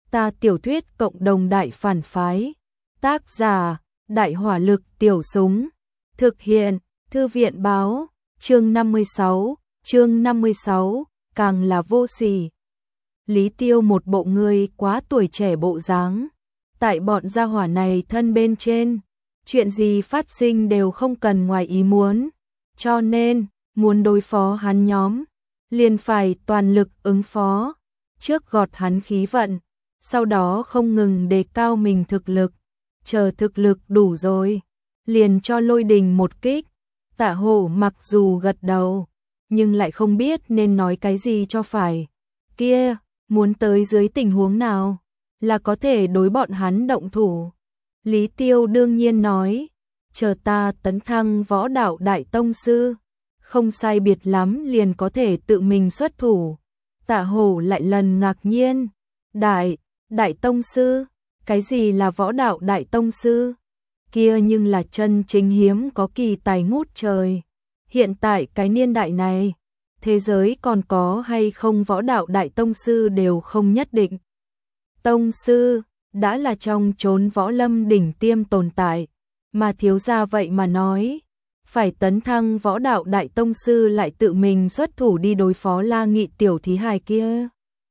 Ta tiểu thuyết cộng đồng đại phản phái. Tác giả, Đại hỏa lực tiểu súng. Thực hiện, Thư viện báo, chương 56, càng là vô sỉ. Lý Tiêu một bộ người quá tuổi trẻ bộ dáng. Tại bọn gia hỏa này thân bên trên, chuyện gì phát sinh đều không cần ngoài ý muốn. Cho nên, muốn đối phó hắn nhóm, liền phải toàn lực ứng phó. Trước gọt hắn khí vận, sau đó không ngừng đề cao mình thực lực. Chờ thực lực đủ rồi, liền cho Lôi Đình một kích. Tạ Hổ mặc dù gật đầu, nhưng lại không biết nên nói cái gì cho phải. Kia, muốn tới dưới tình huống nào, là có thể đối bọn hắn động thủ. Lý Tiêu đương nhiên nói, chờ ta tấn thăng võ đạo đại tông sư, không sai biệt lắm liền có thể tự mình xuất thủ. Tạ Hổ lại lần ngạc nhiên, đại tông sư, cái gì là võ đạo đại tông sư? Kia nhưng là chân chính hiếm có kỳ tài ngút trời. Hiện tại cái niên đại này, thế giới còn có hay không võ đạo đại tông sư đều không nhất định. Tông sư đã là trong chốn võ lâm đỉnh tiêm tồn tại, mà thiếu gia vậy mà nói, phải tấn thăng võ đạo đại tông sư lại tự mình xuất thủ đi đối phó La Nghị tiểu thí hài kia.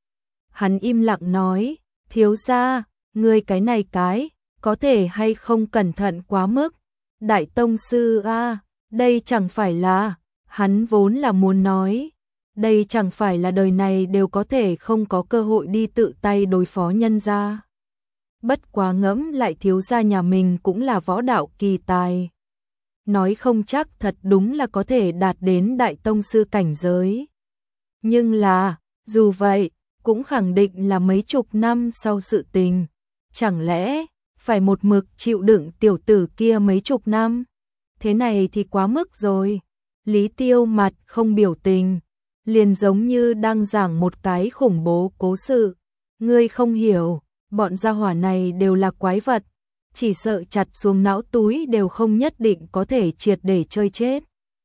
Hắn im lặng nói, thiếu gia, ngươi cái này có thể hay không cẩn thận quá mức. Đại tông sư a, đây chẳng phải là, hắn vốn là muốn nói, đây chẳng phải là đời này đều có thể không có cơ hội đi tự tay đối phó nhân gia. Bất quá ngẫm lại thiếu gia nhà mình cũng là võ đạo kỳ tài. Nói không chắc thật đúng là có thể đạt đến đại tông sư cảnh giới. Nhưng là, dù vậy, cũng khẳng định là mấy chục năm sau sự tình. Chẳng lẽ, phải một mực chịu đựng tiểu tử kia mấy chục năm? Thế này thì quá mức rồi. Lý Tiêu mặt không biểu tình, liền giống như đang giảng một cái khủng bố cố sự. Ngươi không hiểu, bọn gia hỏa này đều là quái vật, chỉ sợ chặt xuống não túi đều không nhất định có thể triệt để chơi chết.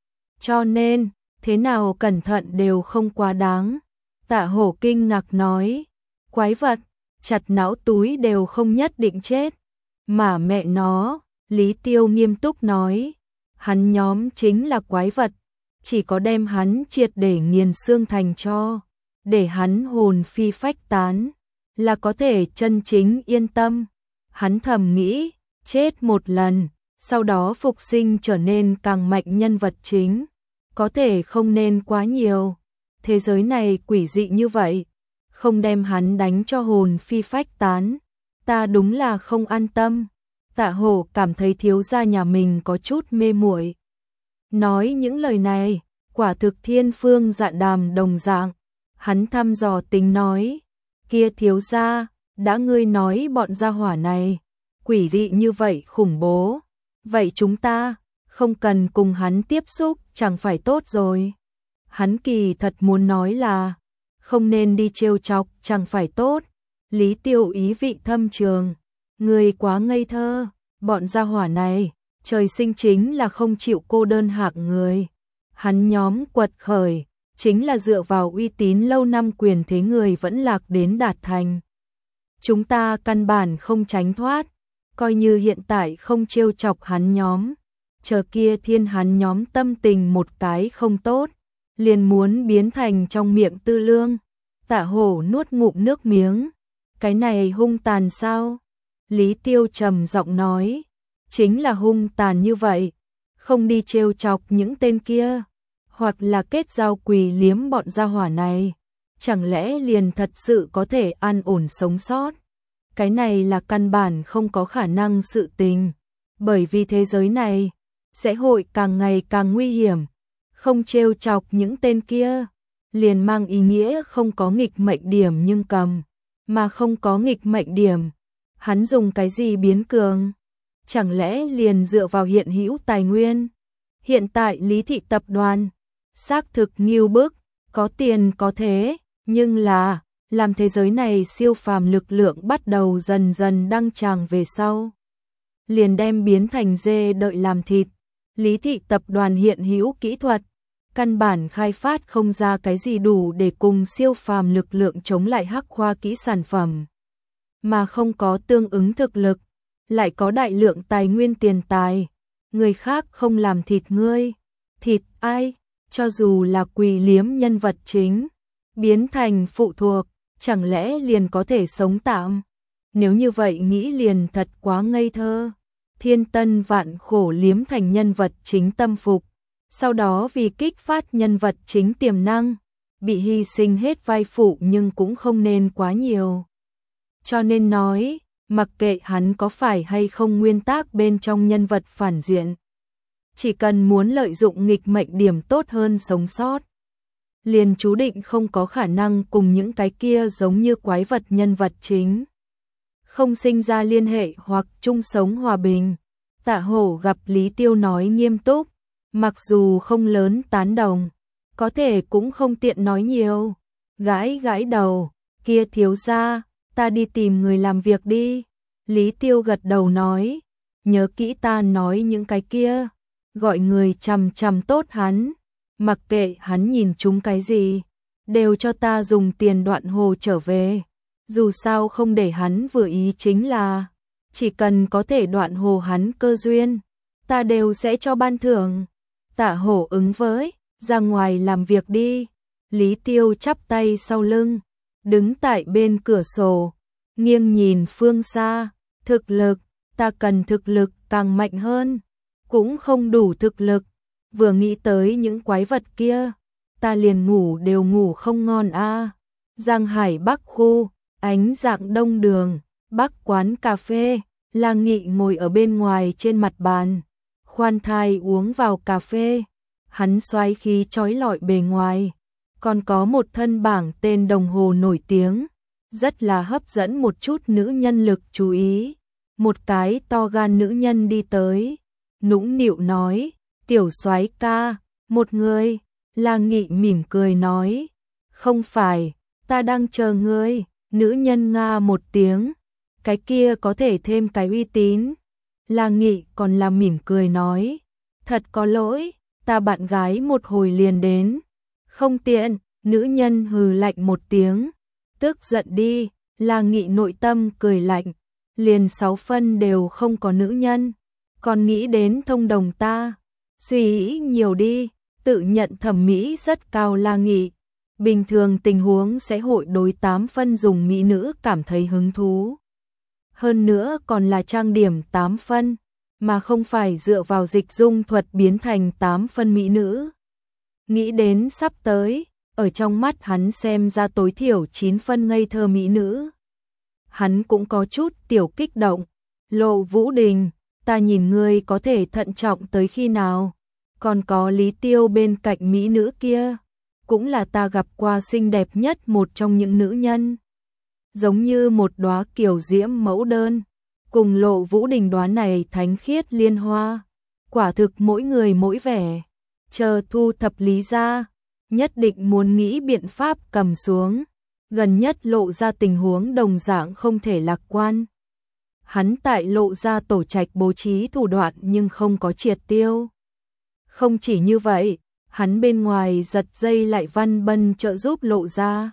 Cho nên, thế nào cẩn thận đều không quá đáng. Tạ Hổ kinh ngạc nói, quái vật, chặt não túi đều không nhất định chết. Mà mẹ nó, Lý Tiêu nghiêm túc nói, hắn nhóm chính là quái vật, chỉ có đem hắn triệt để nghiền xương thành tro, để hắn hồn phi phách tán, là có thể chân chính yên tâm. Hắn thầm nghĩ, chết một lần, sau đó phục sinh trở nên càng mạnh nhân vật chính, có thể không nên quá nhiều. Thế giới này quỷ dị như vậy, không đem hắn đánh cho hồn phi phách tán, ta đúng là không an tâm. Tạ Hổ cảm thấy thiếu gia nhà mình có chút mê muội. Nói những lời này, quả thực thiên phương dạ đàm đồng dạng. Hắn thăm dò tính nói, kia thiếu gia, đã ngươi nói bọn gia hỏa này, quỷ dị như vậy khủng bố, vậy chúng ta, không cần cùng hắn tiếp xúc chẳng phải tốt rồi. Hắn kỳ thật muốn nói là, không nên đi trêu chọc chẳng phải tốt. Lý Tiêu ý vị thâm trường, ngươi quá ngây thơ, bọn gia hỏa này, trời sinh chính là không chịu cô đơn hạng người. Hắn nhóm quật khởi, chính là dựa vào uy tín lâu năm quyền thế người vẫn lạc đến đạt thành. Chúng ta căn bản không tránh thoát, coi như hiện tại không trêu chọc hắn nhóm, chờ kia thiên hắn nhóm tâm tình một cái không tốt, liền muốn biến thành trong miệng tư lương. Tạ Hổ nuốt ngụm nước miếng, cái này hung tàn sao? Lý Tiêu trầm giọng nói, chính là hung tàn như vậy, không đi trêu chọc những tên kia, hoặc là kết giao quỳ liếm bọn gia hỏa này, chẳng lẽ liền thật sự có thể an ổn sống sót? Cái này là căn bản không có khả năng sự tình, bởi vì thế giới này sẽ hội càng ngày càng nguy hiểm, không trêu chọc những tên kia, liền mang ý nghĩa không có nghịch mệnh điểm nhưng cầm, mà không có nghịch mệnh điểm, hắn dùng cái gì biến cường? Chẳng lẽ liền dựa vào hiện hữu tài nguyên? Hiện tại Lý thị tập đoàn, xác thực nghiêu bức, có tiền có thế, nhưng là, làm thế giới này siêu phàm lực lượng bắt đầu dần dần đăng tràng về sau, liền đem biến thành dê đợi làm thịt. Lý thị tập đoàn hiện hữu kỹ thuật, căn bản khai phát không ra cái gì đủ để cùng siêu phàm lực lượng chống lại hắc khoa kỹ sản phẩm. mà không có tương ứng thực lực, lại có đại lượng tài nguyên tiền tài, người khác không làm thịt ngươi, thịt ai? Cho dù là Quỳ Liếm nhân vật chính, biến thành phụ thuộc, chẳng lẽ liền có thể sống tạm? Nếu như vậy nghĩ liền thật quá ngây thơ. Thiên Tân vạn khổ liếm thành nhân vật chính tâm phục, sau đó vì kích phát nhân vật chính tiềm năng, bị hy sinh hết vai phụ nhưng cũng không nên quá nhiều. Cho nên nói, mặc kệ hắn có phải hay không nguyên tác bên trong nhân vật phản diện, chỉ cần muốn lợi dụng nghịch mệnh điểm tốt hơn sống sót, liền chú định không có khả năng cùng những cái kia giống như quái vật nhân vật chính không sinh ra liên hệ hoặc chung sống hòa bình. Tạ Hổ gặp Lý Tiêu nói nghiêm túc, mặc dù không lớn tán đồng, có thể cũng không tiện nói nhiều, gãi gãi đầu, kia thiếu gia, ta đi tìm người làm việc đi. Lý Tiêu gật đầu nói, nhớ kỹ ta nói những cái kia, gọi người chằm chằm tốt hắn, mặc kệ hắn nhìn chúng cái gì, đều cho ta dùng tiền Đoạn Hồ trở về, dù sao không để hắn vừa ý chính là, chỉ cần có thể Đoạn Hồ hắn cơ duyên, ta đều sẽ cho ban thưởng. Tạ Hổ ứng với, ra ngoài làm việc đi. Lý Tiêu chắp tay sau lưng, đứng tại bên cửa sổ, nghiêng nhìn phương xa, thực lực, ta cần thực lực càng mạnh hơn, cũng không đủ thực lực, vừa nghĩ tới những quái vật kia, ta liền ngủ đều ngủ không ngon a. Giang Hải Bắc khu, ánh dạng đông đường, Bắc quán cà phê, La Nghị ngồi ở bên ngoài trên mặt bàn, khoan thai uống vào cà phê, hắn xoáy khí chói lọi bề ngoài, còn có một thân bảng tên đồng hồ nổi tiếng, rất là hấp dẫn một chút nữ nhân lực chú ý. Một cái to gan nữ nhân đi tới, nũng nịu nói, tiểu soái ca, một người. La Nghị mỉm cười nói, không phải, ta đang chờ ngươi. Nữ nhân nga một tiếng, cái kia có thể thêm cái uy tín. La Nghị còn là mỉm cười nói, thật có lỗi, ta bạn gái một hồi liền đến. Không tiện, nữ nhân hừ lạnh một tiếng, tức giận đi. La Nghị nội tâm cười lạnh, liền 6 phân đều không có nữ nhân, còn nghĩ đến thông đồng ta, suy nghĩ nhiều đi. Tự nhận thẩm mỹ rất cao La Nghị, bình thường tình huống sẽ hội đối 8 phân dùng mỹ nữ cảm thấy hứng thú. Hơn nữa còn là trang điểm 8 phân, mà không phải dựa vào dịch dung thuật biến thành 8 phân mỹ nữ. Nghĩ đến sắp tới, ở trong mắt hắn xem ra tối thiểu 9 phân ngây thơ mỹ nữ. Hắn cũng có chút tiểu kích động, Lộ Vũ Đình, ta nhìn ngươi có thể thận trọng tới khi nào? Còn có Lý Tiêu bên cạnh mỹ nữ kia, cũng là ta gặp qua xinh đẹp nhất một trong những nữ nhân. Giống như một đóa kiều diễm mẫu đơn, cùng Lộ Vũ Đình đóa này thánh khiết liên hoa. Quả thực mỗi người mỗi vẻ, chờ thu thập Lý ra, nhất định muốn nghĩ biện pháp cầm xuống. Gần nhất Lộ ra tình huống đồng dạng không thể lạc quan. Hắn tại Lộ ra tổ trạch bố trí thủ đoạn nhưng không có triệt tiêu. Không chỉ như vậy, hắn bên ngoài giật dây Lại Văn Bân trợ giúp Lộ ra.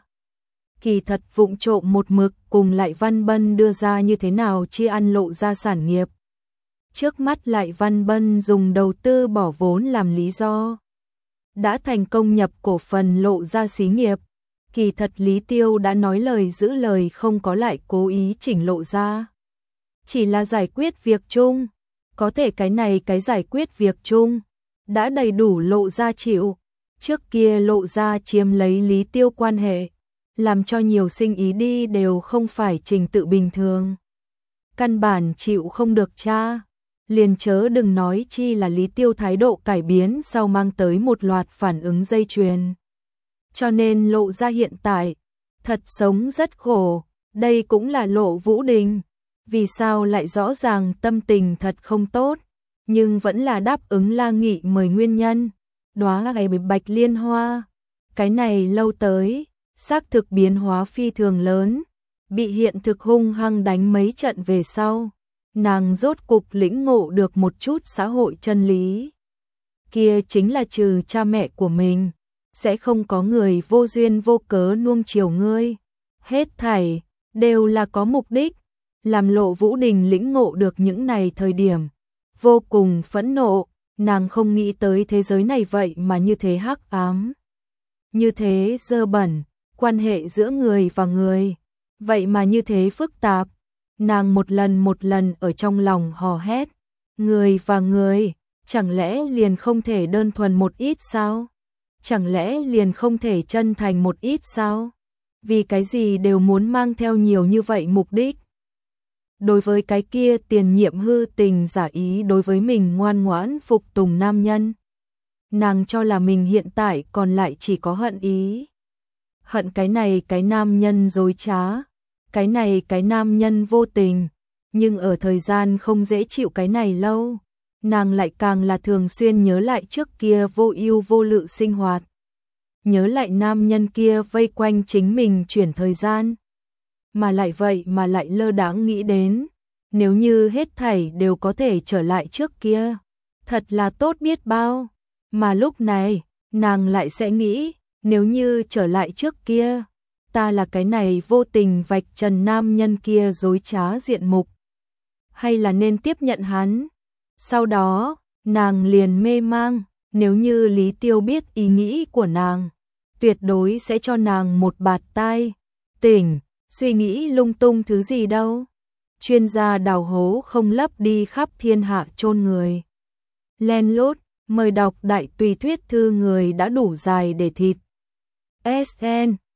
Kỳ thật vụng trộm một mực cùng Lại Văn Bân đưa ra như thế nào chia ăn Lộ ra sản nghiệp. Trước mắt Lại Văn Bân dùng đầu tư bỏ vốn làm lý do, đã thành công nhập cổ phần Lộ ra xí nghiệp. Kỳ thật Lý Tiêu đã nói lời giữ lời, không có lại cố ý chỉnh Lộ ra, chỉ là giải quyết việc chung. Có thể cái này cái giải quyết việc chung đã đầy đủ Lộ ra chịu. Trước kia Lộ ra chiếm lấy Lý Tiêu quan hệ, làm cho nhiều sinh ý đi đều không phải trình tự bình thường, căn bản chịu không được cha. Liền chớ đừng nói chi là Lý Tiêu thái độ cải biến sau mang tới một loạt phản ứng dây chuyền. Cho nên Lộ ra hiện tại thật sống rất khổ. Đây cũng là Lộ Vũ Đình vì sao lại rõ ràng tâm tình thật không tốt, nhưng vẫn là đáp ứng La Nghị mời nguyên nhân. Đó là ngày bạch liên hoa, cái này lâu tới, xác thực biến hóa phi thường lớn, bị hiện thực hung hăng đánh mấy trận về sau, nàng rốt cục lĩnh ngộ được một chút xã hội chân lý. Kia chính là trừ cha mẹ của mình, sẽ không có người vô duyên vô cớ nuông chiều ngươi. Hết thảy đều là có mục đích, làm Lộ Vũ Đình lĩnh ngộ được những này thời điểm. Vô cùng phẫn nộ, nàng không nghĩ tới thế giới này vậy mà như thế hắc ám. Như thế dơ bẩn, quan hệ giữa người và người, vậy mà như thế phức tạp. Nàng một lần ở trong lòng hò hét, người và người, chẳng lẽ liền không thể đơn thuần một ít sao? Chẳng lẽ liền không thể chân thành một ít sao? Vì cái gì đều muốn mang theo nhiều như vậy mục đích? Đối với cái kia tiền nhiệm hư tình giả ý đối với mình ngoan ngoãn phục tùng nam nhân, nàng cho là mình hiện tại còn lại chỉ có hận ý. Hận cái này cái nam nhân dối trá, cái này cái nam nhân vô tình, nhưng ở thời gian không dễ chịu cái này lâu, nàng lại càng là thường xuyên nhớ lại trước kia vô ưu vô lự sinh hoạt. Nhớ lại nam nhân kia vây quanh chính mình chuyển thời gian. Mà lại vậy mà lại lơ đãng nghĩ đến, nếu như hết thảy đều có thể trở lại trước kia, thật là tốt biết bao. Mà lúc này, nàng lại sẽ nghĩ, nếu như trở lại trước kia, ta là cái này vô tình vạch trần nam nhân kia dối trá diện mục, hay là nên tiếp nhận hắn? Sau đó, nàng liền mê mang, nếu như Lý Tiêu biết ý nghĩ của nàng, tuyệt đối sẽ cho nàng một bạt tai. Tỉnh, suy nghĩ lung tung thứ gì đâu. Chuyên gia đào hố không lấp đi khắp thiên hạ chôn người. Len lút, mời đọc đại tùy thuyết thư người đã đủ dài để thịt. SN